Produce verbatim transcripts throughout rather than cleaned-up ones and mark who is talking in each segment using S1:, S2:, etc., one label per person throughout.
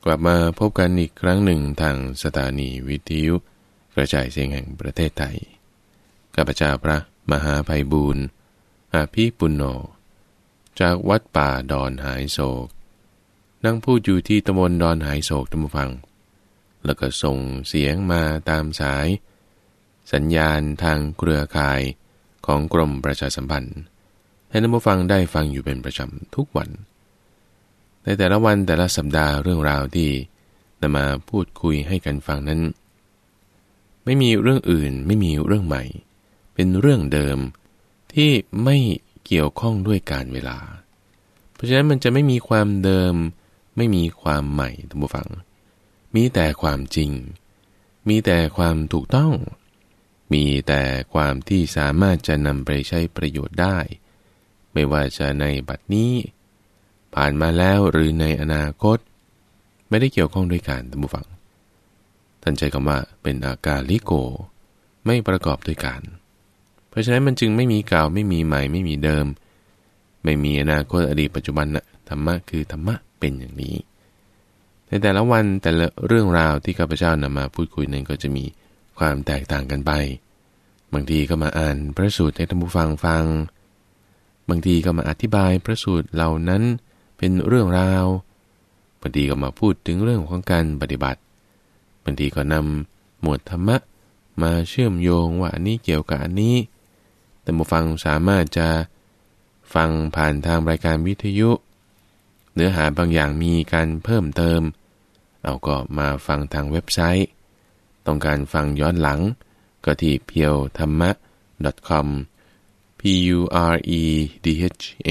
S1: กลับมาพบกันอีกครั้งหนึ่งทางสถานีวิทยุกระจายเสียงแห่งประเทศไทยข้าพเจ้าพระมหาไพบูลย์อาภิปุณโญจากวัดป่าดอนหายโศกนั่งพูดอยู่ที่ตำบลดอนหายโศกท่านผู้ฟังแล้วก็ส่งเสียงมาตามสายสัญญาณทางเครือข่ายของกรมประชาสัมพันธ์ให้ท่านผู้ฟังได้ฟังอยู่เป็นประจำทุกวันในแต่ละวันแต่ละสัปดาห์เรื่องราวที่นำมาพูดคุยให้กันฟังนั้นไม่มีเรื่องอื่นไม่มีเรื่องใหม่เป็นเรื่องเดิมที่ไม่เกี่ยวข้องด้วยกาลเวลาเพราะฉะนั้นมันจะไม่มีความเดิมไม่มีความใหม่ท่านผู้ฟังมีแต่ความจริงมีแต่ความถูกต้องมีแต่ความที่สามารถจะนำไปใช้ประโยชน์ได้ไม่ว่าจะในบัดนี้ผ่านมาแล้วหรือในอนาคตไม่ได้เกี่ยวข้องด้วยการท่านผู้ฟังท่านใช้คำว่าเป็นอากาลิโกไม่ประกอบด้วยการเพราะฉะนั้นมันจึงไม่มีเก่าไม่มีใหม่ไม่มีเดิมไม่มีอนาคตอดีตปัจจุบันนะธรรมะคือธรรมะเป็นอย่างนี้ในแต่ละวันแต่ละเรื่องราวที่ข้าพเจ้านำมาพูดคุยนั้นก็จะมีความแตกต่างกันไปบางทีก็มาอ่านพระสูตรให้ท่านผู้ฟังฟังบางทีก็มาอธิบายพระสูตรเหล่านั้นเป็นเรื่องราวบางทีก็มาพูดถึงเรื่องของการปฏิบัติบางทีก็นำหมวดธรรมะมาเชื่อมโยงว่าอันนี้เกี่ยวกับอันนี้ท่านผู้ฟังสามารถจะฟังผ่านทางรายการวิทยุเนื้อหาบางอย่างมีการเพิ่มเติมเอาก็มาฟังทางเว็บไซต์ต้องการฟังย้อนหลังก็ที่ เพียวธรรมะ ดอท คอม p u r e d h a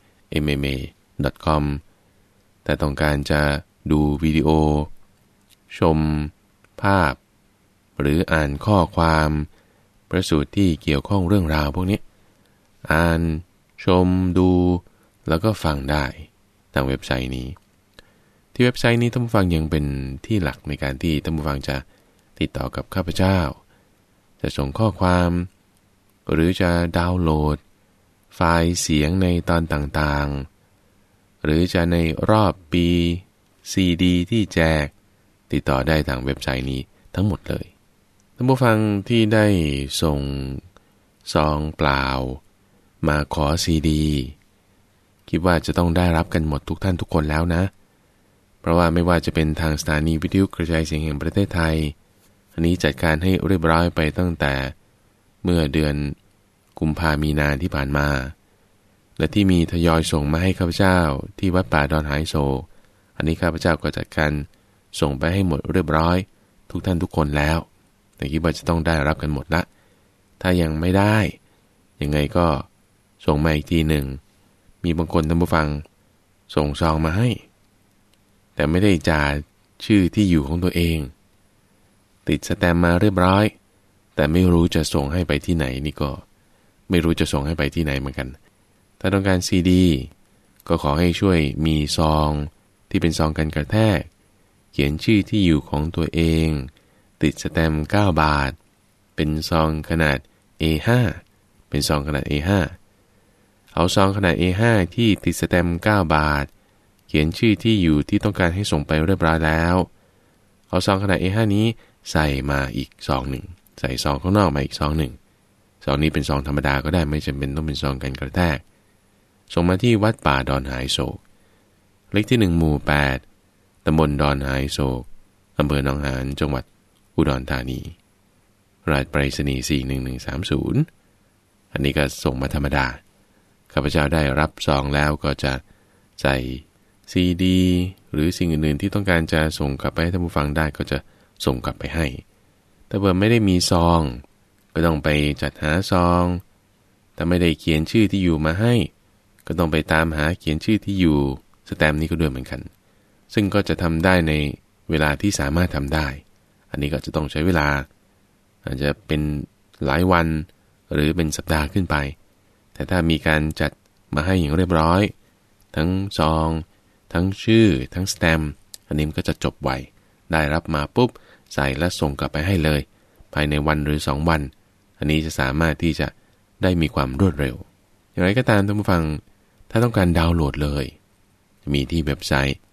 S1: m m a ดอท คอม แต่ต้องการจะดูวิดีโอชมภาพหรืออ่านข้อความประสูตรที่เกี่ยวข้องเรื่องราวพวกนี้อ่านชมดูแล้วก็ฟังได้ทางเว็บไซต์นี้ที่เว็บไซต์นี้ท่านผู้ฟังยังเป็นที่หลักในการที่ท่านผู้ฟังจะติดต่อกับข้าพเจ้าจะส่งข้อความหรือจะดาวน์โหลดไฟล์เสียงในตอนต่างๆหรือจะในรอบปี ซี ดี ที่แจกติดต่อได้ทางเว็บไซต์นี้ทั้งหมดเลยท่านผู้ฟังที่ได้ส่งซองเปล่ามาขอซีดีคิดว่าจะต้องได้รับกันหมดทุกท่านทุกคนแล้วนะเพราะว่าไม่ว่าจะเป็นทางสถานีวิทยุกระจายเสียงแห่งประเทศไทยอันนี้จัดการให้เรียบร้อยไปตั้งแต่เมื่อเดือนกุมภาพันธ์มีนาที่ผ่านมาและที่มีทยอยส่งมาให้ข้าพเจ้าที่วัดป่าดอนหายโศกอันนี้ข้าพเจ้าก็จัดการส่งไปให้หมดเรียบร้อยทุกท่านทุกคนแล้วแต่คิดว่าจะต้องได้รับกันหมดละถ้ายังไม่ได้ยังไงก็ส่งมาอีกทีหนึ่งมีบางคนท่านผู้ฟังส่งซองมาให้แต่ไม่ได้จ่าชื่อที่อยู่ของตัวเองติดสแตมป์มาเรียบร้อยแต่ไม่รู้จะส่งให้ไปที่ไหนนี่ก็ไม่รู้จะส่งให้ไปที่ไหนเหมือนกันถ้าต้องการซีดีก็ขอให้ช่วยมีซองที่เป็นซองกันกระแทกเขียนชื่อที่อยู่ของตัวเองติดสแตมป์เก้าบาทเป็นซองขนาด เอ ห้า เป็นซองขนาด เอ ห้า เอาซองขนาด เอ ห้า ที่ติดสแตมป์เก้าบาทเขียนชื่อที่อยู่ที่ต้องการให้ส่งไปเรียบร้อยแล้วเอาซองขนาด เอ ห้า นี้ใส่มาอีกซองหนึ่งใส่ซองข้างนอกมาอีกซองหนึ่งซองนี้เป็นซองธรรมดาก็ได้ไม่จำเป็นต้องเป็นซองกันกระแทกส่งมาที่วัดป่าดอนหายโศกเลขที่หนึ่งหมู่แปดตำบลดอนหายโศกอำเภอหนองหานจังหวัดอุดรธานีรหัสไปรษณีย์สี่หนึ่งหนึ่งสามศูนย์อันนี้ก็ส่งมาธรรมดาข้าพเจ้าได้รับซองแล้วก็จะใส่ซีดีหรือสิ่งอื่นๆที่ต้องการจะส่งกลับไปให้ท่านผู้ฟังได้ก็จะส่งกลับไปให้แต่เมื่อไม่ได้มีซองก็ต้องไปจัดหาซองแต่ไม่ได้เขียนชื่อที่อยู่มาให้ก็ต้องไปตามหาเขียนชื่อที่อยู่สแตมป์นี้ก็ด้วยเหมือนกันซึ่งก็จะทำได้ในเวลาที่สามารถทำได้อันนี้ก็จะต้องใช้เวลาอาจจะเป็นหลายวันหรือเป็นสัปดาห์ขึ้นไปแต่ถ้ามีการจัดมาให้อย่างเรียบร้อยทั้งซองทั้งชื่อทั้งสแตมป์อันนี้มันก็จะจบไวได้รับมาปุ๊บใส่และส่งกลับไปให้เลยภายในวันหรือสองวันอันนี้จะสามารถที่จะได้มีความรวดเร็วอย่างไรก็ตามท่านผู้ฟังถ้าต้องการดาวน์โหลดเลยจะมีที่เว็บไซต์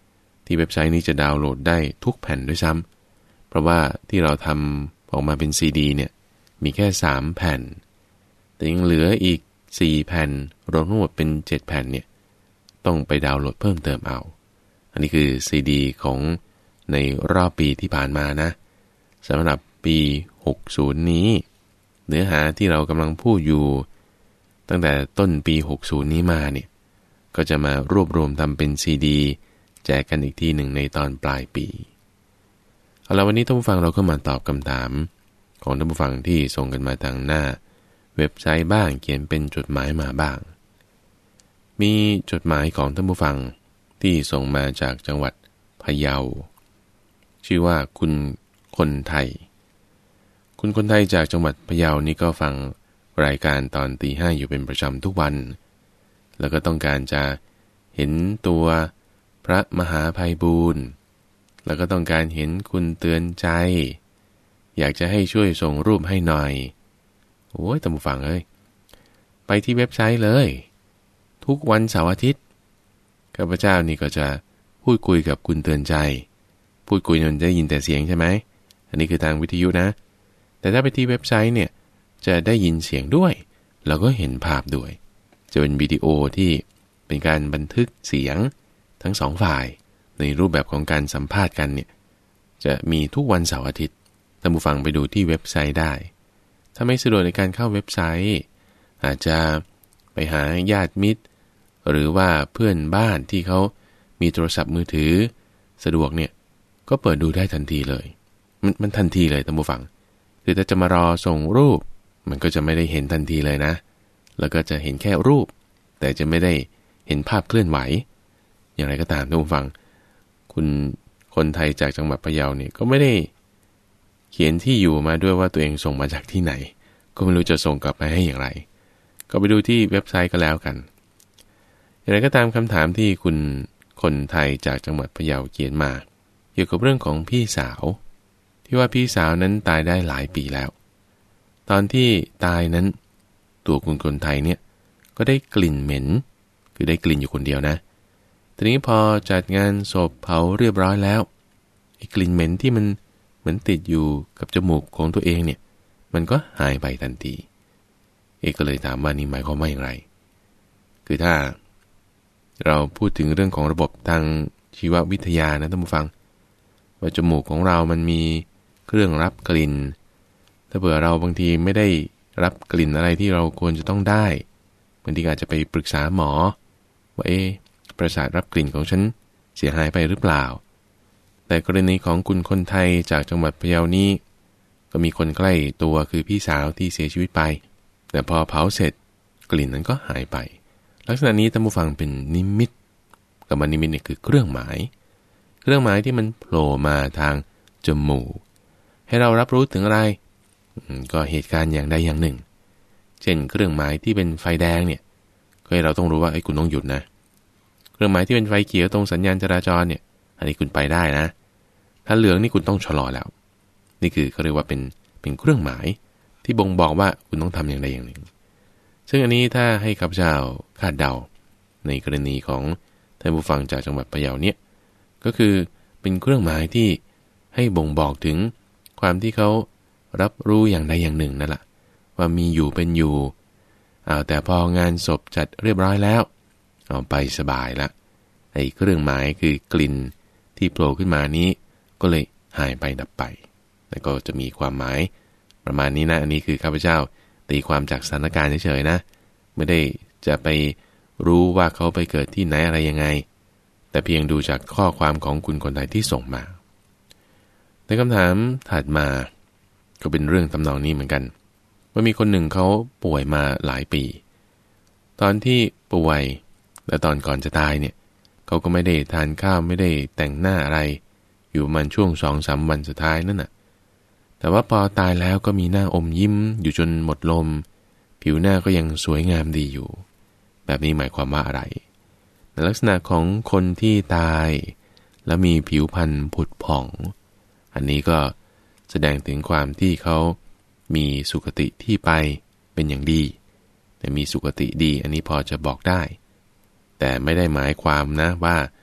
S1: ที่เว็บไซต์นี้จะดาวน์โหลดได้ทุกแผ่นด้วยซ้ำเพราะว่าที่เราทำออกมาเป็นซีดีเนี่ยมีแค่สามแผ่นแต่ยังเหลืออีกสี่แผ่นรวมทั้งหมดเป็นเจ็ดแผ่นเนี่ยต้องไปดาวน์โหลดเพิ่มเติมเอาอันนี้คือซีดีของในรอบปีที่ผ่านมานะสำหรับปีหกสิบนี้เนื้อหาที่เรากำลังพูดอยู่ตั้งแต่ต้นปีหกสิบนี้มาเนี่ยก็จะมารวบรวมทำเป็นซีดีแจกกันอีกทีหนึ่งในตอนปลายปีเอาละวันนี้ท่านผู้ฟังเราก็มาตอบคำถามของท่านผู้ฟังที่ส่งกันมาทางหน้าเว็บไซต์บ้างเขียนเป็นจดหมายมาบ้างมีจดหมายของท่านผู้ฟังที่ส่งมาจากจังหวัดพะเยาชื่อว่าคุณคนไทยคุณคนไทยจากจังหวัดพะเยานี่ก็ฟังรายการตอนตีห้าอยู่เป็นประจำทุกวันแล้วก็ต้องการจะเห็นตัวพระมหาไพบูลย์แล้วก็ต้องการเห็นคุณเตือนใจอยากจะให้ช่วยส่งรูปให้หน่อยโอ้ยท่านผู้ฟังเอ้ยไปที่เว็บไซต์เลยทุกวันเสาร์อาทิตย์ข้าพเจ้านี่ก็จะพูดคุยกับคุณเตือนใจพูดคุยมันจะยินแต่เสียงใช่ไหมอันนี้คือทางวิทยุนะแต่ถ้าไปที่เว็บไซต์เนี่ยจะได้ยินเสียงด้วยแล้วก็เห็นภาพด้วยจะเป็นวิดีโอที่เป็นการบันทึกเสียงทั้งสองฝ่ายในรูปแบบของการสัมภาษณ์กันเนี่ยจะมีทุกวันเสาร์อาทิตย์ท่านผู้ฟังไปดูที่เว็บไซต์ได้ถ้าไม่สะดวกในการเข้าเว็บไซต์อาจจะไปหาญาติมิตรหรือว่าเพื่อนบ้านที่เขามีโทรศัพท์มือถือสะดวกเนี่ยก็เปิดดูได้ทันทีเลยมันมันทันทีเลยท่านผู้ฟังคือถ้าจะมารอส่งรูปมันก็จะไม่ได้เห็นทันทีเลยนะแล้วก็จะเห็นแค่รูปแต่จะไม่ได้เห็นภาพเคลื่อนไหวอย่างไรก็ตามท่านผู้ฟังคุณคนไทยจากจังหวัดพะเยาเนี่ยก็ไม่ได้เขียนที่อยู่มาด้วยว่าตัวเองส่งมาจากที่ไหนก็ไม่รู้จะส่งกลับไปให้อย่างไรก็ไปดูที่เว็บไซต์ก็แล้วกันอย่างไรก็ตามคำถามที่คุณคนไทยจากจังหวัดพะเยาเขียนมาเกี่ยวกับเรื่องของพี่สาวที่ว่าพี่สาวนั้นตายได้หลายปีแล้วตอนที่ตายนั้นตัวคุณคนไทยเนี่ยก็ได้กลิ่นเหม็นคือได้กลิ่นอยู่คนเดียวนะทีนี้พอจัดงานศพเผาเรียบร้อยแล้วไอ้กลิ่นเหม็นที่มันเหมือนติดอยู่กับจมูกของตัวเองเนี่ยมันก็หายไปทันทีเอกก็เลยถามว่านี่หมายความว่าอย่างไรคือถ้าเราพูดถึงเรื่องของระบบทางชีววิทยานะท่านผู้ฟังว่าจมูกของเรามันมีเครื่องรับกลิ่นถ้าเผื่อเราบางทีไม่ได้รับกลิ่นอะไรที่เราควรจะต้องได้บางทีอาจจะไปปรึกษาหมอว่าเอ๊ะประสาทรับกลิ่นของฉันเสียหายไปหรือเปล่าแต่กรณีของคุณคนไทยจากจังหวัดพะเยานี้ก็มีคนใกล้ตัวคือพี่สาวที่เสียชีวิตไปแต่พอเผาเสร็จกลิ่นนั้นก็หายไปลักษณะนี้ท่านผู้ฟังเป็นนิมิตกับนิมิตเนี่ยคือเครื่องหมายเครื่องหมายที่มันโผล่มาทางจมูกให้เรารับรู้ถึงอะไรก็เหตุการณ์อย่างใดอย่างหนึ่งเช่นเครื่องหมายที่เป็นไฟแดงเนี่ยก็ให้เราต้องรู้ว่าไอ้คุณต้องหยุดนะเครื่องหมายที่เป็นไฟเขียวตรงสัญญาณจราจรเนี่ยอันนี้คุณไปได้นะถ้าเหลืองนี่คุณต้องชะลอแล้วนี่คือเขาเรียกว่าเป็นเป็นเครื่องหมายที่บ่งบอกว่าคุณต้องทำอย่างใดอย่างหนึ่งซึ่งอันนี้ถ้าให้ข้าพเจ้าคาดเดาในกรณีของท่านผู้ฟังจากจังหวัดพะเยาเนี่ยก็คือเป็นเครื่องหมายที่ให้บ่งบอกถึงความที่เขารับรู้อย่างใดอย่างหนึ่งนั่นแหละว่ามีอยู่เป็นอยู่เอาแต่พองานศพจัดเรียบร้อยแล้วเอาไปสบายละไอ้เครื่องหมายคือกลิ่นที่โผล่ขึ้นมานี้ก็เลยหายไปดับไปแล้วก็จะมีความหมายประมาณนี้นะอันนี้คือข้าพเจ้าตีความจากสถานการณ์เฉยๆนะไม่ได้จะไปรู้ว่าเขาไปเกิดที่ไหนอะไรยังไงแต่เพียงดูจากข้อความของคุณคนไทยที่ส่งมาในคำถามถัดมาก็เป็นเรื่องทำนองนี้เหมือนกันว่ามีคนหนึ่งเขาป่วยมาหลายปีตอนที่ป่วยและตอนก่อนจะตายเนี่ยเขาก็ไม่ได้ทานข้าวไม่ได้แต่งหน้าอะไรอยู่มันช่วง สองถึงสาม วันสุดท้ายนั่นน่ะแต่ว่าพอตายแล้วก็มีหน้าอมยิ้มอยู่จนหมดลมผิวหน้าก็ยังสวยงามดีอยู่แบบนี้หมายความว่าอะไรในลักษณะของคนที่ตายแล้วมีผิวพรรณผุดผ่องอันนี้ก็แสดงถึงความที่เขามีสุขติที่ไปเป็นอย่างดีแต่มีสุขติดีอันนี้พอจะบอกได้แต่ไม่ได้หมายความนะว่า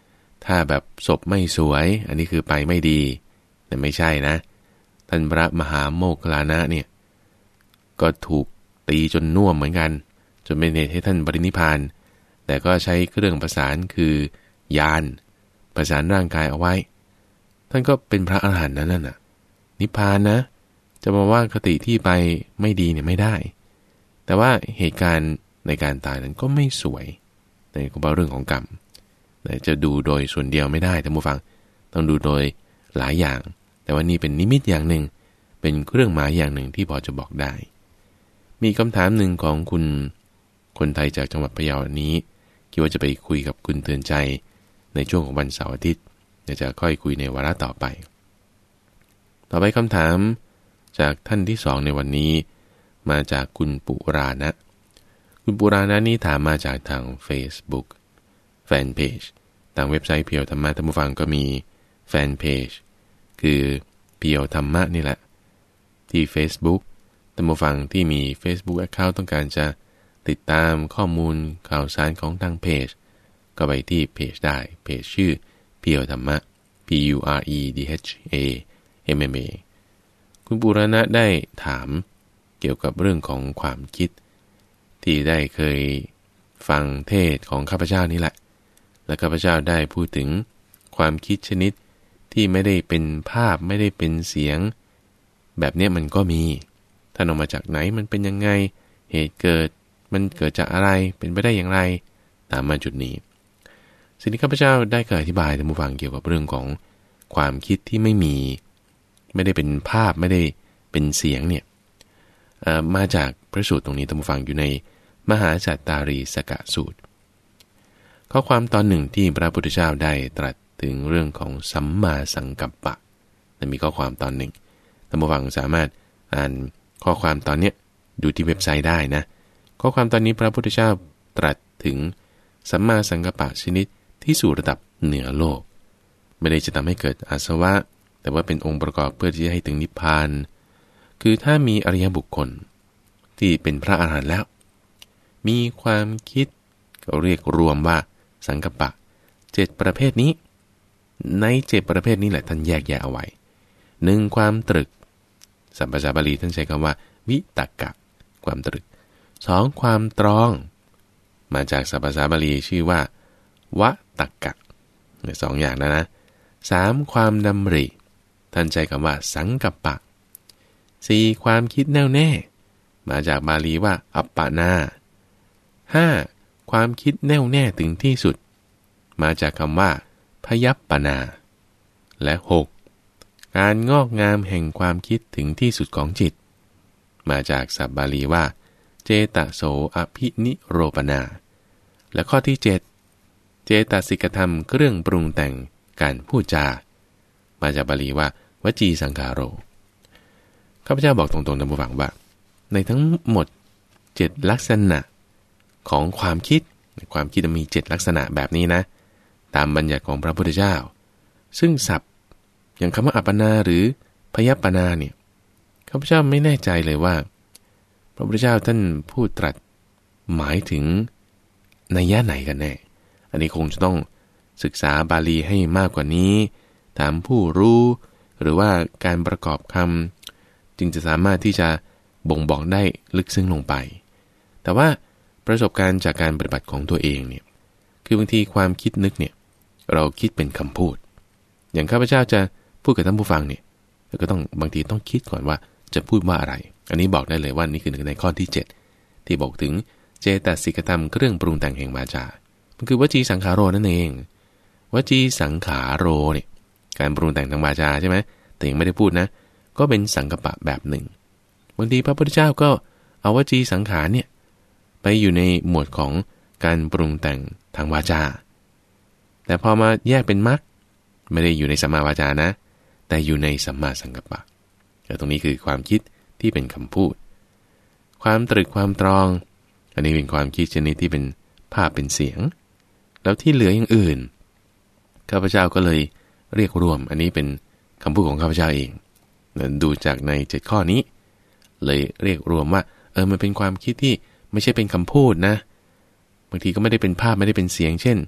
S1: ถ้าแบบศพไม่สวยอันนี้คือไปไม่ดีแต่ไม่ใช่นะท่านพระมหาโมคคัลลานะเนี่ยก็ถูกตีจนน่วมเหมือนกันจนเป็นเหตุให้ท่านปรินิพพานแต่ก็ใช้เครื่องประสานคือยานประสานร่างกายเอาไว้ท่านก็เป็นพระอรหันต์นั่นน่ะนิพพานนะจะมาว่าคติที่ไปไม่ดีเนี่ยไม่ได้แต่ว่าเหตุการณ์ในการตายนั้นก็ไม่สวยในเรื่องของกรรมจะดูโดยส่วนเดียวไม่ได้ท่านผู้ฟังต้องดูโดยหลายอย่างแต่ว่านี่เป็นนิมิตอย่างหนึ่งเป็นเครื่องหมายอย่างหนึ่งที่พอจะบอกได้มีคำถามหนึ่งของคุณคนไทยจากจังหวัดพะเยานี้คิดว่าจะไปคุยกับคุณเตือนใจในช่วงของวันเสาร์อาทิตย์เดี๋ยวจะค่อยคุยในวาระต่อไปต่อไปคำถามจากท่านที่สองในวันนี้มาจากคุณปุรานะคุณปุรานะนี้ถามมาจากทาง Facebook แฟนเพจทางเว็บไซต์เพียวธรรมะท่านผู้ฟังก็มีแฟนเพจคือเพียวธรรมะนี่แหละที่ Facebook ท่านผู้ฟังที่มี Facebook Account ต้องการจะติดตามข้อมูลข่าวสารของทางเพจก็ไปที่เพจได้เพจชื่อเพียวธรรมะ P U R E D H A M M A คุณปุรานะได้ถามเกี่ยวกับเรื่องของความคิดที่ได้เคยฟังเทศของข้าพเจ้านี่แหละและข้าพเจ้าได้พูดถึงความคิดชนิดที่ไม่ได้เป็นภาพไม่ได้เป็นเสียงแบบนี้มันก็มีท่านออกมาจากไหนมันเป็นยังไงเหตุเกิดมันเกิดจากอะไรเป็นไปได้อย่างไรตามมาจุดนี้สิ่งที่ข้าพเจ้าได้เคยอธิบายท่านผู้ฟังเกี่ยวกับเรื่องของความคิดที่ไม่มีไม่ได้เป็นภาพไม่ได้เป็นเสียงเนี่ยมาจากพระสูตรตรงนี้ท่านผู้ฟังอยู่ในมหาสัตตารีสกสูตรข้อความตอนหนึ่งที่พระพุทธเจ้าได้ตรัสถึงเรื่องของสัมมาสังกัปปะแต่มีข้อความตอนหนึ่งท่านผู้ฟังสามารถอ่านข้อความตอนนี้ดูที่เว็บไซต์ได้นะข้อความตอนนี้พระพุทธเจ้าตรัสถึงสัมมาสังกัปปะชนิดที่สู่ระดับเหนือโลกไม่ได้จะทำให้เกิดอาสวะแต่ว่าเป็นองค์ประกอบเพื่อที่จะให้ถึงนิพพานคือถ้ามีอริยบุคคลที่เป็นพระอรหันต์แล้วมีความคิดก็เรียกรวมว่าสังกัปปะเจ็ดประเภทนี้ในเจ็ดประเภทนี้แหละท่านแยกแยะเอาไว้หนึ่งความตรึกสัมภาษาบาลีท่านใช้คำว่าวิตกะความตรึกสองความตรองมาจากสัมภาษาบาลีชื่อว่าวะตกะสองอย่างนะนะสามความดำริท่านใช้คำว่าสังกัปปะสี่ความคิดแน่วแน่มาจากบาลีว่าอัปปนาห้าความคิดแน่วแน่ถึงที่สุดมาจากคำว่าพยัปปนาและหกการงอกงามแห่งความคิดถึงที่สุดของจิตมาจากศัพท์บาลีว่าเจตโสอภินิโรปนาและข้อที่เจ็ดเจตสิกธรรมเครื่องปรุงแต่งการพูดจามาจากบาลีว่าวจีสังขารโรข้าพเจ้าบอกตรงๆท่านผู้ฟังว่าในทั้งหมดเจ็ดลักษณะของความคิดความคิดมีเจ็ดลักษณะแบบนี้นะตามบัญญัติของพระพุทธเจ้าซึ่งศัพท์อย่างคำว่าอัปปนาหรือพยัปปนาเนี่ยข้าพเจ้าไม่แน่ใจเลยว่าพระพุทธเจ้าท่านพูดตรัสหมายถึงนัยยะไหนกันแน่อันนี้คงจะต้องศึกษาบาลีให้มากกว่านี้ถามผู้รู้หรือว่าการประกอบคำจึงจะสามารถที่จะบ่งบอกได้ลึกซึ้งลงไปแต่ว่าประสบการณ์จากการปฏิบัติของตัวเองเนี่ยคือบางทีความคิดนึกเนี่ยเราคิดเป็นคำพูดอย่างข้าพเจ้าจะพูดกับท่านผู้ฟังเนี่ยเราก็ต้องบางทีต้องคิดก่อนว่าจะพูดว่าอะไรอันนี้บอกได้เลยว่านี่คือในข้อที่เจ็ดที่บอกถึงเจตสิกธรรมเครื่องปรุงแต่งแห่งวาจามันคือวจีสังขาโรนั่นเองวจีสังขาโรเนี่ยการปรุงแต่งทางวาจาใช่ไหมแต่ยังไม่ได้พูดนะก็เป็นสังกัปปะแบบหนึ่งบางทีพระพุทธเจ้าก็เอาวจีสังขารเนี่ยไปอยู่ในหมวดของการปรุงแต่งทางวาจาแต่พอมาแยกเป็นมรรคไม่ได้อยู่ในสัมมาวาจานะแต่อยู่ในสัมมาสังกัปปะตรงนี้คือความคิดที่เป็นคำพูดความตรึกความตรองอันนี้เป็นความคิดชนิดที่เป็นภาพเป็นเสียงแล้วที่เหลืออย่างอื่นข้าพเจ้าก็เลยเรียกรวมอันนี้เป็นคำพูดของข้าพเจ้าเองดูจากในเจ็ดข้อนี้เลยเรียกรวมว่าเออมันเป็นความคิดที่ไม่ใช่เป็นคำพูดนะบางทีก็ไม่ได้เป็นภาพไม่ได้เป็นเสียงเช่น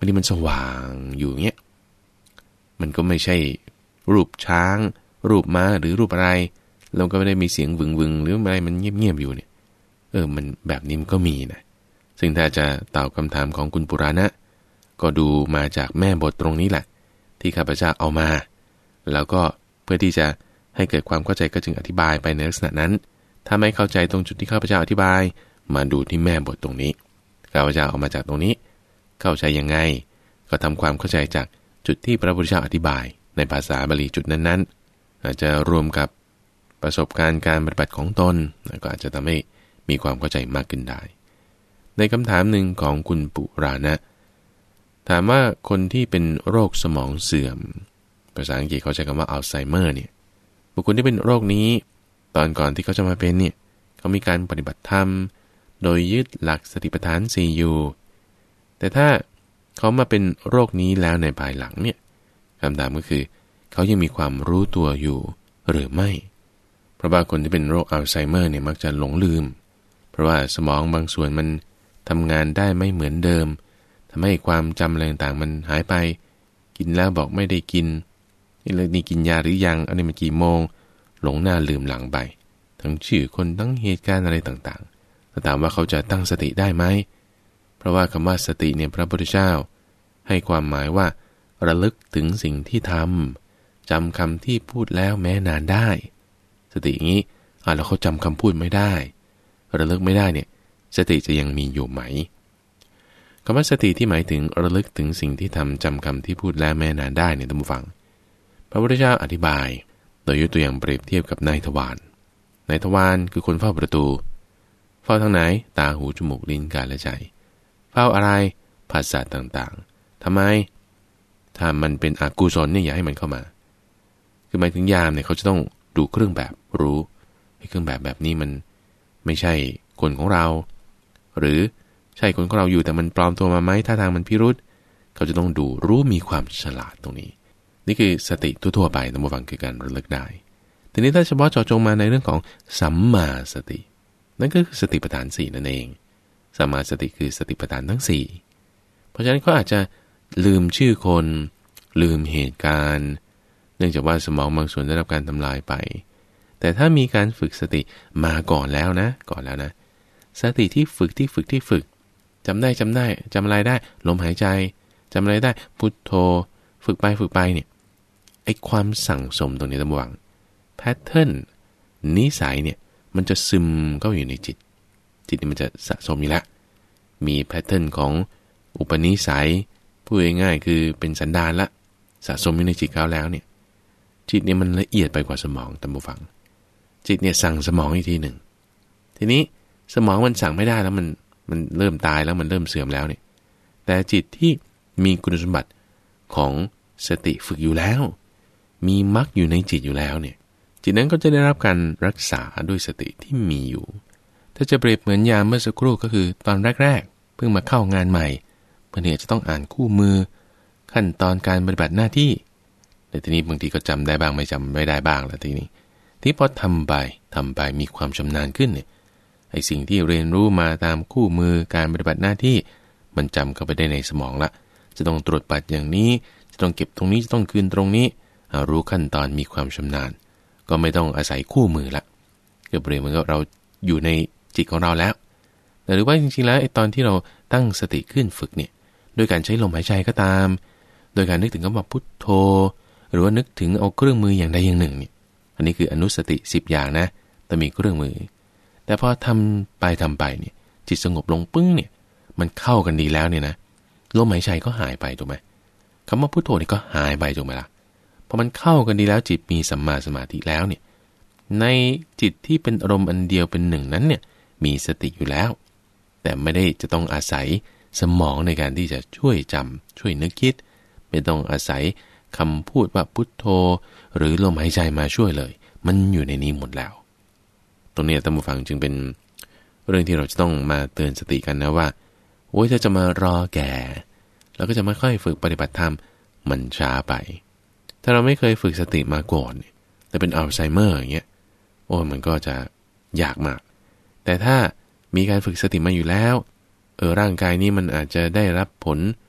S1: บางทีมันสว่างอยู่เงี้ยมันก็ไม่ใช่รูปช้างรูปม้าหรือรูปอะไรเราก็ไม่ได้มีเสียงวึงวึงหรืออะไรมันเงียบๆอยู่เนี่ยเออมันแบบนี้มันก็มีนะซึ่งถ้าจะตอบคำถามของคุณปุราณะก็ดูมาจากแม่บทตรงนี้แหละที่ข้าพเจ้าเอามาแล้วก็เพื่อที่จะให้เกิดความเข้าใจก็จึงอธิบายไปในลักษณะนั้นถ้าไม่เข้าใจตรงจุดที่ข้าพเจ้าอธิบายมาดูที่แม่บทตรงนี้ข้าพเจ้าเอามาจากตรงนี้เข้าใจยังไงก็ทำความเข้าใจจากจุดที่พระพุทธเจ้าอธิบายในภาษาบาลีจุดนั้นๆอาจจะรวมกับประสบการณ์การปฏิบัติของตนก็อาจจะทำให้มีความเข้าใจมากขึ้นได้ในคำถามหนึ่งของคุณปุราณะถามว่าคนที่เป็นโรคสมองเสื่อมภาษาอังกฤษเขาใช้คำว่าอัลไซเมอร์เนี่ยบุคคลที่เป็นโรคนี้ตอนก่อนที่เขาจะมาเป็นเนี่ยเขามีการปฏิบัติธรรมโดยยึดหลักสติปัฏฐานสี่อยู่แต่ถ้าเขามาเป็นโรคนี้แล้วในภายหลังเนี่ยคำถามก็คือเขายังมีความรู้ตัวอยู่หรือไม่เพราะว่าคนที่เป็นโรคอัลไซเมอร์เนี่ยมักจะหลงลืมเพราะว่าสมองบางส่วนมันทำงานได้ไม่เหมือนเดิมทำให้ความจำอะไรต่างๆมันหายไปกินแล้วบอกไม่ได้กินนี่เลยนี่กินยาหรือยังอันนี้มันกี่โมงหลงหน้าลืมหลังไปทั้งชื่อคนทั้งเหตุการณ์อะไรต่างๆถ้าถามว่าเขาจะตั้งสติได้ไหมเพราะว่าคำว่าสติเนี่ยพระพุทธเจ้าให้ความหมายว่าระลึกถึงสิ่งที่ทำจำคำที่พูดแล้วแม้นานได้สติอย่างนี้อ่ะแล้วเขาจำคำพูดไม่ได้ระลึกไม่ได้เนี่ยสติจะยังมีอยู่ไหมคำว่าสติที่หมายถึงระลึกถึงสิ่งที่ทำจำคำที่พูดแล้วแม้นานได้เนี่ยท่านผู้ฟังพระพุทธเจ้าอธิบายโดยยกตัวอย่างเปรียบเทียบกับนายทวารนายทวารคือคนเฝ้าประตูเฝ้าทางไหนตาหูจมูกลิ้นกายและใจเฝ้าอะไรภาษาต่างๆทำไมถ้ามันเป็นอกุศลเนี่ยอย่าให้มันเข้ามาคือหมายถึงยามเนี่ยเขาจะต้องดูเครื่องแบบรู้ให้เครื่องแบบแบบนี้มันไม่ใช่คนของเราหรือใช่คนของเราอยู่แต่มันปลอมตัวมาไหมท่าทางมันพิรุษเขาจะต้องดูรู้มีความฉลาดตรงนี้นี่คือสติทั่วๆไปท่านผู้ฟังคือการระลึกได้ทีนี้ถ้าเฉพาะเจาะจงมาในเรื่องของสัมมาสตินั่นก็คือสติปัฏฐานสี่นั่นเองสัมมาสติคือสติปัฏฐานทั้งสี่เพราะฉะนั้นก็อาจจะลืมชื่อคนลืมเหตุการณ์เนื่องจากว่าสมองบางส่วนได้รับการทำลายไปแต่ถ้ามีการฝึกสติมาก่อนแล้วนะก่อนแล้วนะสติที่ฝึกที่ฝึกที่ฝึกจำได้จำได้จำอะไรได้ลมหายใจจำอะไรได้พุทโธฝึกไปฝึกไปเนี่ยไอ้ความสั่งสมตรงนี้ระวังแพทเทิร์นนิสัยเนี่ยมันจะซึมเข้าอยู่ในจิตจิตนี่มันจะสะสมอยู่แล้วมีแพทเทิร์นของอุปนิสัยพูดง่ายๆคือเป็นสันดานละสะสมอยู่ในจิตเขาแล้วเนี่ยจิตเนี่ยมันละเอียดไปกว่าสมองท่านผู้ฟังจิตเนี่ยสั่งสมองอีกทีหนึ่งทีนี้สมองมันสั่งไม่ได้แล้วมันมันเริ่มตายแล้วมันเริ่มเสื่อมแล้วเนี่ยแต่จิตที่มีคุณสมบัติของสติฝึกอยู่แล้วมีมรรคอยู่ในจิตอยู่แล้วเนี่ยจิตนั้นก็จะได้รับการรักษาด้วยสติที่มีอยู่ถ้าจะเปรียบเหมือนยามเมื่อสักครู่ก็คือตอนแรกๆเพิ่งมาเข้างานใหม่บางทีจะต้องอ่านคู่มือขั้นตอนการปฏิบัติหน้าที่แต่ทีนี้บางทีก็จำได้บ้างไม่จำไม่ได้บ้างแล้วทีนี้ที่พอทำไปทำไปมีความชำนาญขึ้นเนี่ยไอ้สิ่งที่เรียนรู้มาตามคู่มือการปฏิบัติหน้าที่มันจำเข้าไปได้ในสมองละจะต้องตรวจปัดอย่างนี้จะต้องเก็บตรงนี้จะต้องคืนตรงนี้รู้ขั้นตอนมีความชำนาญก็ไม่ต้องอาศัยคู่มือละก็เปรียบเหมือนกับเราอยู่ในจิตของเราแล้วแต่หรือว่าจริงๆแล้วไอ้ตอนที่เราตั้งสติขึ้นฝึกเนี่ยโดยการใช้ลมหายใจก็ตามโดยการนึกถึงคำว่าพุทโธหรือว่านึกถึงเอาเครื่องมืออย่างใดอย่างหนึ่งเนี่ยอันนี้คืออนุสติสิบอย่างนะแต่มีเครื่องมือแต่พอทำไปทำไปเนี่ยจิตสงบลงปึ้งเนี่ยมันเข้ากันดีแล้วเนี่ยนะลมหายใจก็หายไปถูกไหมคำว่าพุทโธนี่ก็หายไปถูกไหมล่ะพอมันเข้ากันดีแล้วจิตมีสัมมาสมาธิแล้วเนี่ยในจิตที่เป็นอารมณ์อันเดียวเป็นหนึ่งนั้นเนี่ยมีสติอยู่แล้วแต่ไม่ได้จะต้องอาศัยสมองในการที่จะช่วยจำช่วยนึกคิดไม่ต้องอาศัยคำพูดว่าพุทโธหรือลมหายใจมาช่วยเลยมันอยู่ในนี้หมดแล้วตรงนี้ท่านผู้ฟังจึงเป็นเรื่องที่เราจะต้องมาเตือนสติกันนะว่าโอ้ยถ้าจะมารอแก่แล้วก็จะไม่ค่อยฝึกปฏิบัติธรรมมันช้าไปถ้าเราไม่เคยฝึกสติมาก่อนแต่เป็นอัลไซเมอร์อย่างเงี้ยโอ้มันก็จะยากมากแต่ถ้ามีการฝึกสติมาอยู่แล้วเออร่างกายนี้มันอาจจะได้รับผล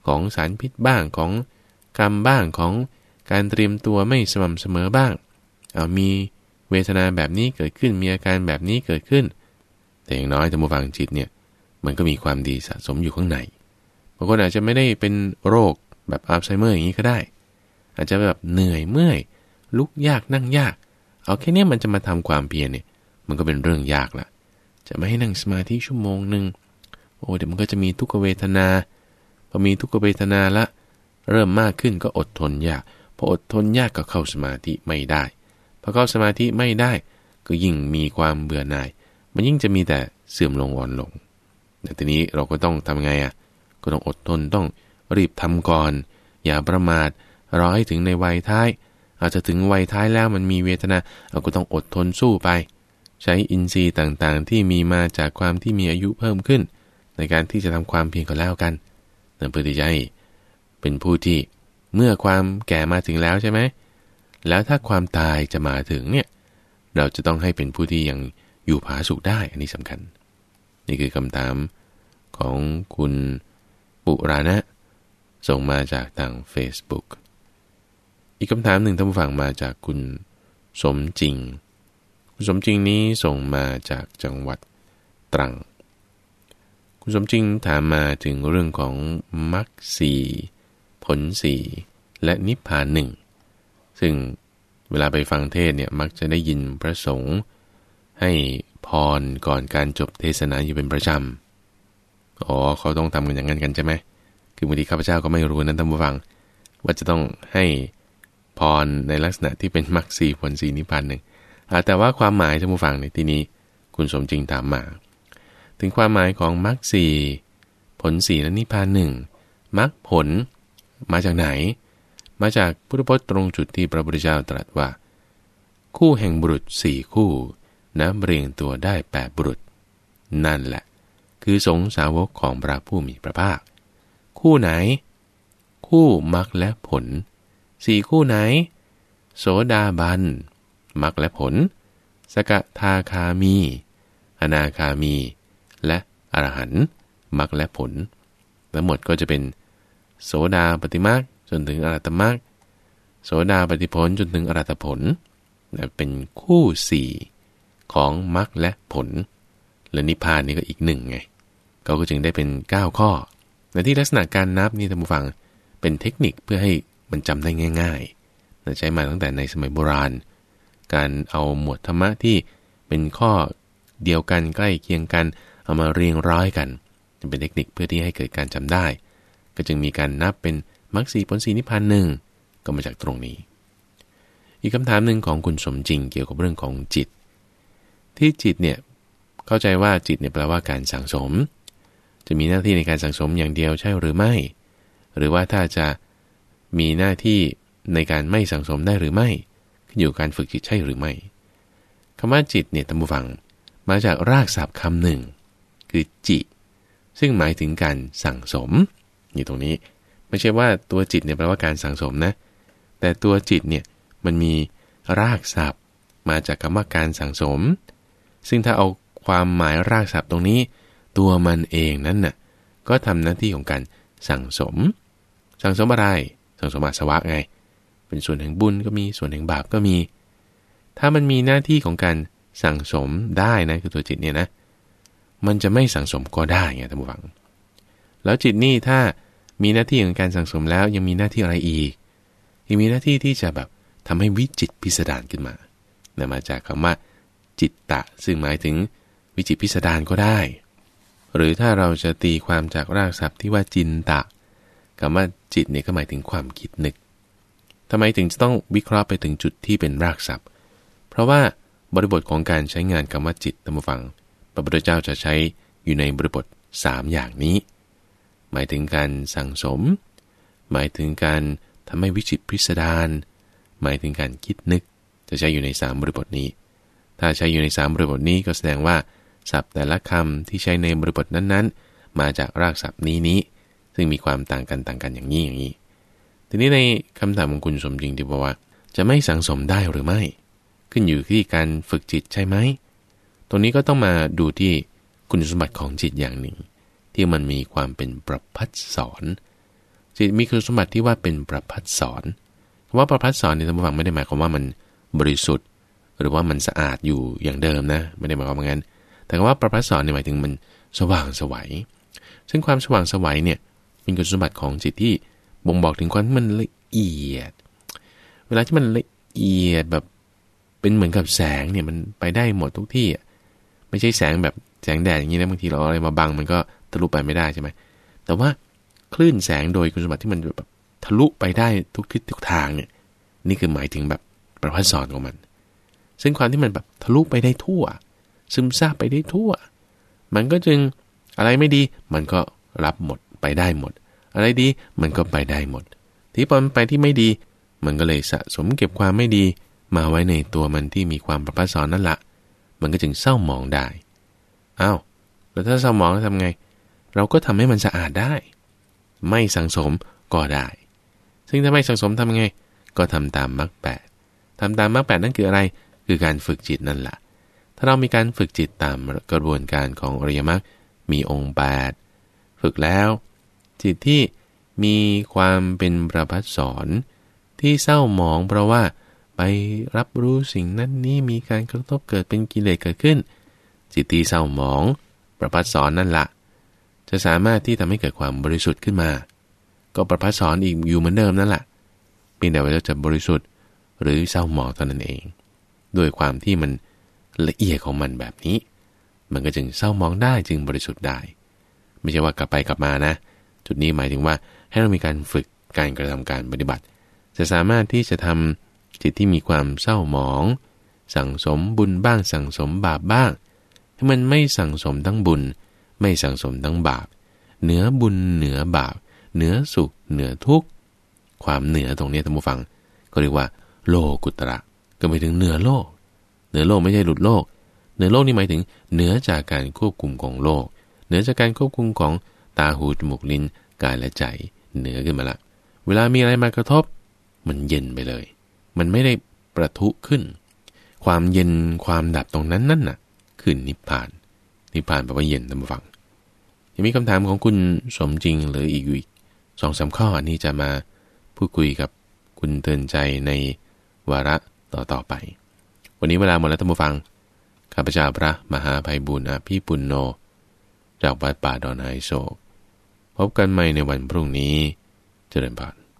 S1: ของสารพิษบ้างของกรรมบ้างของการเตรียมตัวไม่สม่ำเสมอบ้างเอามีเวทนาแบบนี้เกิดขึ้นมีอาการแบบนี้เกิดขึ้นแต่อย่างน้อยธรรมฟังจิตเนี่ยมันก็มีความดีสะสมอยู่ข้างในบางคนอาจจะไม่ได้เป็นโรคแบบอัลไซเมอร์อย่างนี้ก็ได้อาจจะแบบเหนื่อยเมื่อยลุกยากนั่งยากเอาแค่นี้มันจะมาทำความเพียรเนี่ยมันก็เป็นเรื่องยากละจะไม่ให้นั่งสมาธิชั่วโมงนึงโอ้เดี๋ยวมันก็จะมีทุกขเวทนาพอมีทุกขเวทนาละเริ่มมากขึ้นก็อดทนยากพออดทนยากก็เข้าสมาธิไม่ได้พอเข้าสมาธิไม่ได้ก็ยิ่งมีความเบื่อหน่ายมันยิ่งจะมีแต่เสื่อมลงอ่อนลงแต่ทีนี้เราก็ต้องทำไงอ่ะก็ต้องอดทนต้องรีบทำก่อนอย่าประมาทรอให้ถึงในวัยท้ายอาจจะถึงวัยท้ายแล้วมันมีเวทนาเราก็ต้องอดทนสู้ไปใช้อินทรีย์ต่างๆที่มีมาจากความที่มีอายุเพิ่มขึ้นในการที่จะทำความเพียรก็แล้วกันนั่นเพื่อที่จะให้เป็นผู้ที่เมื่อความแก่มาถึงแล้วใช่ไหมแล้วถ้าความตายจะมาถึงเนี่ยเราจะต้องให้เป็นผู้ที่ยังอยู่ผาสุกได้อันนี้สำคัญนี่คือคำถามของคุณปุรานะส่งมาจากทาง Facebook อีกคำถามหนึ่งท่านผู้ฟังมาจากคุณสมจริงคุณสมจริงนี้ส่งมาจากจังหวัดตรังคุณสมจริงถามมาถึงเรื่องของมรรคสี่ผลสี่และนิพพานหนึ่งซึ่งเวลาไปฟังเทศเนี่ยมักจะได้ยินพระสงฆ์ให้พรก่อนการจบเทศนาอยู่เป็นประจำอ๋อเขาต้องทำกันอย่างนั้นกันใช่ไหมคือบางทีข้าพเจ้าก็ไม่รู้นั้นท่านผู้ฟังว่าจะต้องให้พรในลักษณะที่เป็นมรรคสี่ผลสี่นิพพานหนึ่งแต่ว่าความหมายท่านผู้ฟังในที่นี้คุณสมจริงถามมาถึงความหมายของมรรคสี่ผลสี่และนิพพานหนึ่งมรรคผลมาจากไหนมาจากพุทธพจน์ตรงจุดที่พระพุทธเจ้าตรัสว่าคู่แห่งบุรุษสี่คู่นับเรียงตัวได้แปดบุรุษนั่นแหละคือสงฆ์สาวกของพระผู้มีพระภาคคู่ไหนคู่มรรคและผลสี่คู่ไหนโสดาบันมรรคและผลสกทาคามีอนาคามีและอรหันต์มรรคและผลทั้งหมดก็จะเป็นโสดาปฏิมรรคจนถึงอรหัตมรรคโสดาปฏิผลจนถึงอรหัตผลเป็นคู่สี่ของมรรคและผลและนิพพานนี่ก็อีกหนึ่งไงเขาก็จึงได้เป็นเก้าข้อในที่ลักษณะการนับนี่ท่านผู้ฟังเป็นเทคนิคเพื่อให้มันจำได้ง่ายๆใช้มาตั้งแต่ในสมัยโบราณการเอาหมวดธรรมะที่เป็นข้อเดียวกันใกล้เคียงกันเอามาเรียงร้อยกันเป็นเทคนิคเพื่อที่ให้เกิดการจำได้ก็จึงมีการนับเป็นมรรคสี่ผลสี่นิพพานหนึ่งก็มาจากตรงนี้อีกคำถามหนึ่งของคุณสมจริงเกี่ยวกับเรื่องของจิตที่จิตเนี่ยเข้าใจว่าจิตเนี่ยแปลว่าการสั่งสมจะมีหน้าที่ในการสั่งสมอย่างเดียวใช่หรือไม่หรือว่าถ้าจะมีหน้าที่ในการไม่สั่งสมได้หรือไม่ขึ้นอยู่กับการฝึกจิตใช่หรือไม่คำว่าจิตเนี่ยท่านผู้ฟังมาจากรากศัพท์คำหนึ่งคือจิซึ่งหมายถึงการสั่งสมอยู่ตรงนี้ไม่ใช่ว่าตัวจิตเนี่ยแปลว่าการสั่งสมนะแต่ตัวจิตเนี่ยมันมีรากศัพท์มาจากคำว่าการสั่งสมซึ่งถ้าเอาความหมายรากศัพท์ตรงนี้ตัวมันเองนั้นน่ะก็ทำหน้าที่ของการสั่งสมสั่งสมอะไรสั่งสมอาสวะไงเป็นส่วนแห่งบุญก็มีส่วนแห่งบาปก็มีถ้ามันมีหน้าที่ของการสั่งสมได้นะคือตัวจิตเนี่ยนะมันจะไม่สั่งสมก็ได้ไงท่านผู้ฟังแล้วจิตนี่ถ้ามีหน้าที่ของการสั่งสมแล้วยังมีหน้าที่อะไรอีกยังมีหน้าที่ที่จะแบบทำให้วิจิตรพิสดารขึ้นมานะมาจากคำว่าจิตตะซึ่งหมายถึงวิจิตรพิสดารก็ได้หรือถ้าเราจะตีความจากรากศัพท์ที่ว่าจินตะคำว่าจิตเนี่ยก็หมายถึงความคิดนึกทำไมถึงจะต้องวิเคราะห์ไปถึงจุดที่เป็นรากศัพท์เพราะว่าบริบทของการใช้งานคำว่าจิตท่านผู้ฟังพระพุทธเจ้าจะใช้อยู่ในบริบทสามอย่างนี้หมายถึงการสั่งสมหมายถึงการทำให้วิจิตรพิสดารหมายถึงการคิดนึกจะใช้อยู่ในสามบริบทนี้ถ้าใช้อยู่ในสามบริบทนี้ก็แสดงว่าศัพท์แต่ละคำที่ใช้ในบริบทนั้นๆมาจากรากศัพท์นี้นี้ซึ่งมีความต่างกันต่างกันอย่างนี้อย่างนี้ทีนี้ในคำถามของคุณสมจริงที่บอกว่าจะไม่สังสมได้หรือไม่ขึ้นอยู่ที่การฝึกจิตใช่ไหมตรงนี้ก็ต้องมาดูที่คุณสมบัติของจิตอย่างหนึ่งที่มันมีความเป็นประภัสสรจิตมีคุณสมบัติที่ว่าเป็นประภัสสรว่าประภัสสรเนี่ยท่านผู้ฟังไม่ได้หมายความว่ามันบริสุทธิ์หรือว่ามันสะอาดอยู่อย่างเดิมนะไม่ได้หมายความว่างั้นแต่ว่าประภัสสรเนี่ยหมายถึงมันสว่างไสวซึ่งความสว่างไสวเนี่ยเป็นคุณสมบัติของจิตที่บ่งบอกถึงความที่มันละเอียดเวลาที่มันละเอียดแบบเป็นเหมือนกับแสงเนี่ยมันไปได้หมดทุกที่ไม่ใช่แสงแบบแสงแดดอย่างนี้นะบางทีเราเอาอะไรมาบังมันก็ทะลุไปไม่ได้ใช่ไหมแต่ว่าคลื่นแสงโดยคุณสมบัติที่มันแบบทะลุไปได้ทุกทิศทุกทางเนี่ยนี่คือหมายถึงแบบประภัสสรของมันซึ่งความที่มันแบบทะลุไปได้ทั่วซึมซาบไปได้ทั่วมันก็จึงอะไรไม่ดีมันก็รับหมดไปได้หมดอะไรดีมันก็ไปได้หมดที่พอมันไปที่ไม่ดีมันก็เลยสะสมเก็บความไม่ดีมาไว้ในตัวมันที่มีความประภัสสรนั่นละมันก็จึงเศร้าหมองได้อ้าวแล้วถ้าเศร้าหมองแล้วทำไงเราก็ทำให้มันสะอาดได้ไม่สังสมก็ได้ซึ่งถ้าไม่สังสมทำไงก็ทำตามมรรคแปดทำตามมรรคแปดนั่นคืออะไรคือการฝึกจิตนั่นแหละถ้าเรามีการฝึกจิตตามกระบวนการของอริยมรรคมีองค์แปดฝึกแล้วจิตที่มีความเป็นประภัสสรที่เศร้าหมองเพราะว่าไปรับรู้สิ่งนั้นนี้มีการกระทบเกิดเป็นกิเลสเกิดขึ้นจิตที่เศร้าหมองประภัสสรนั่นละจะสามารถที่ทำให้เกิดความบริสุทธิ์ขึ้นมาก็ประภัสสรอีกอยู่เหมือนเดิมนั่นแหละเพียงแต่ว่าจะบริสุทธิ์หรือเศร้าหมองเท่านั้นเองด้วยความที่มันละเอียดของมันแบบนี้มันก็จึงเศร้าหมองได้จึงบริสุทธิ์ได้ไม่ใช่ว่ากลับไปกลับมานะจุดนี้หมายถึงว่าให้เรามีการฝึกการกระทำการปฏิบัติจะสามารถที่จะทำจิตที่มีความเศร้าหมองสั่งสมบุญบ้างสั่งสมบาปบ้างให้มันไม่สั่งสมทั้งบุญไม่สั่งสมทั้งบาปเหนือบุญเหนือบาปเหนือสุขเหนือทุกข์ความเหนือตรงนี้ท่านผู้ฟังก็เรียกว่าโลกุตระก็หมายถึงเหนือโลกเหนือโลกไม่ใช่หลุดโลกเหนือโลกนี่หมายถึงเหนือจากการควบคุมของโลกเหนือจากการควบคุมของตาหูจมูกลิ้นกายและใจเหนือขึ้นมาละเวลามีอะไรมากระทบมันเย็นไปเลยมันไม่ได้ประทุขึ้นความเย็นความดับตรงนั้นนั่นน่ะคือนิพพานนิพพานแปลว่าเย็นท่านผู้ฟังยังมีคำถามของคุณสมจริงหรืออีกอีกสองสามข้อนี้จะมาพูดคุยกับคุณเตือนใจในวาระต่อต่อไปวันนี้เวลาหมดแล้วท่านผู้ฟังข้าพเจ้าพระมหาไพบูลย์อภิปุณโญจากวัดป่าดอนไฮโศกพบกันใหม่ในวันพรุ่งนี้เจริญพร